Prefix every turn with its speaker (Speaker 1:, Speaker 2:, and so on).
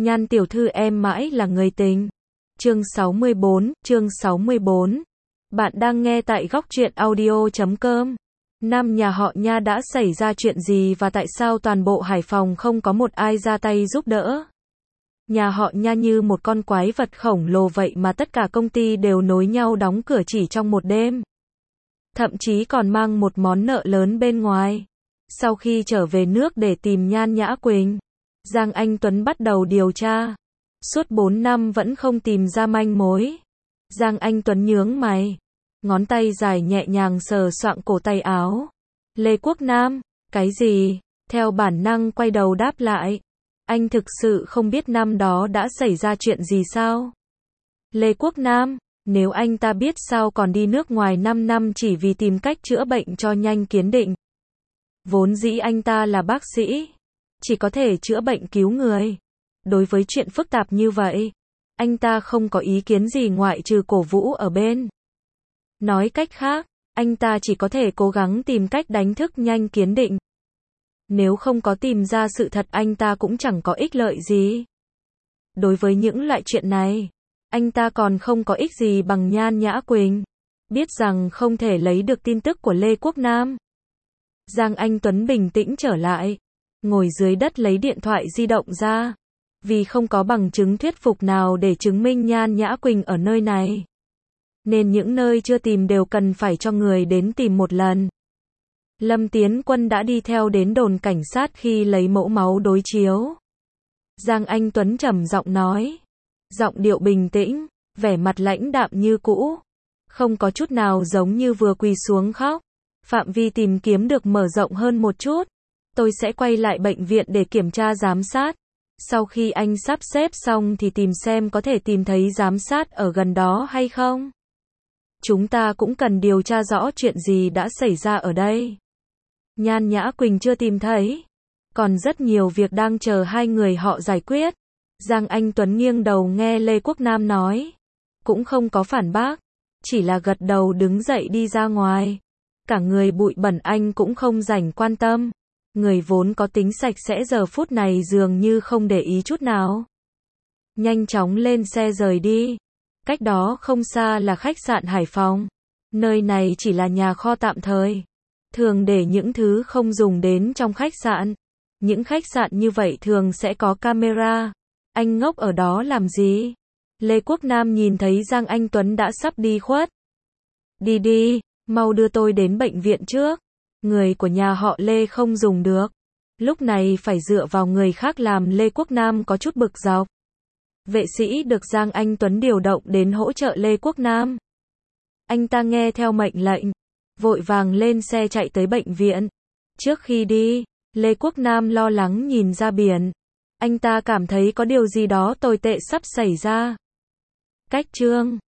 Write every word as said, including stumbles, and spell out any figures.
Speaker 1: Nhan tiểu thư em mãi là người tình. Chương sáu mươi bốn, chương sáu mươi bốn. Bạn đang nghe tại góc truyện audio chấm com. Nam nhà họ Nha đã xảy ra chuyện gì và tại sao toàn bộ Hải Phòng không có một ai ra tay giúp đỡ? Nhà họ Nha như một con quái vật khổng lồ vậy mà tất cả công ty đều nối nhau đóng cửa chỉ trong một đêm. Thậm chí còn mang một món nợ lớn bên ngoài. Sau khi trở về nước để tìm Nhan Nhã Quỳnh, Giang Anh Tuấn bắt đầu điều tra. Suốt bốn năm vẫn không tìm ra manh mối. Giang Anh Tuấn nhướng mày, ngón tay dài nhẹ nhàng sờ soạng cổ tay áo. Lê Quốc Nam, cái gì? Theo bản năng quay đầu đáp lại. Anh thực sự không biết năm đó đã xảy ra chuyện gì sao? Lê Quốc Nam, nếu anh ta biết sao còn đi nước ngoài năm năm chỉ vì tìm cách chữa bệnh cho Nhanh Kiến Định. Vốn dĩ anh ta là bác sĩ, chỉ có thể chữa bệnh cứu người. Đối với chuyện phức tạp như vậy, anh ta không có ý kiến gì ngoại trừ cổ vũ ở bên. Nói cách khác, anh ta chỉ có thể cố gắng tìm cách đánh thức Nhanh Kiến Định. Nếu không có tìm ra sự thật anh ta cũng chẳng có ích lợi gì. Đối với những loại chuyện này, anh ta còn không có ích gì bằng Nhan Nhã Quỳnh. Biết rằng không thể lấy được tin tức của Lê Quốc Nam, Giang Anh Tuấn bình tĩnh trở lại, ngồi dưới đất lấy điện thoại di động ra. Vì không có bằng chứng thuyết phục nào để chứng minh Nhan Nhã Quỳnh ở nơi này, nên những nơi chưa tìm đều cần phải cho người đến tìm một lần. Lâm Tiến Quân đã đi theo đến đồn cảnh sát khi lấy mẫu máu đối chiếu. Giang Anh Tuấn trầm giọng nói, giọng điệu bình tĩnh, vẻ mặt lãnh đạm như cũ, không có chút nào giống như vừa quỳ xuống khóc. Phạm vi tìm kiếm được mở rộng hơn một chút. Tôi sẽ quay lại bệnh viện để kiểm tra giám sát. Sau khi anh sắp xếp xong thì tìm xem có thể tìm thấy giám sát ở gần đó hay không. Chúng ta cũng cần điều tra rõ chuyện gì đã xảy ra ở đây. Nhan Nhã Quỳnh chưa tìm thấy, còn rất nhiều việc đang chờ hai người họ giải quyết. Giang Anh Tuấn nghiêng đầu nghe Lê Quốc Nam nói, cũng không có phản bác, chỉ là gật đầu đứng dậy đi ra ngoài. Cả người bụi bẩn anh cũng không rảnh quan tâm. Người vốn có tính sạch sẽ giờ phút này dường như không để ý chút nào. Nhanh chóng lên xe rời đi. Cách đó không xa là khách sạn Hải Phòng. Nơi này chỉ là nhà kho tạm thời, thường để những thứ không dùng đến trong khách sạn. Những khách sạn như vậy thường sẽ có camera. Anh ngốc ở đó làm gì? Lê Quốc Nam nhìn thấy Giang Anh Tuấn đã sắp đi khuất. Đi đi, mau đưa tôi đến bệnh viện trước. Người của nhà họ Lê không dùng được. Lúc này phải dựa vào người khác làm Lê Quốc Nam có chút bực dọc. Vệ sĩ được Giang Anh Tuấn điều động đến hỗ trợ Lê Quốc Nam. Anh ta nghe theo mệnh lệnh, vội vàng lên xe chạy tới bệnh viện. Trước khi đi, Lê Quốc Nam lo lắng nhìn ra biển. Anh ta cảm thấy có điều gì đó tồi tệ sắp xảy ra. Cách chương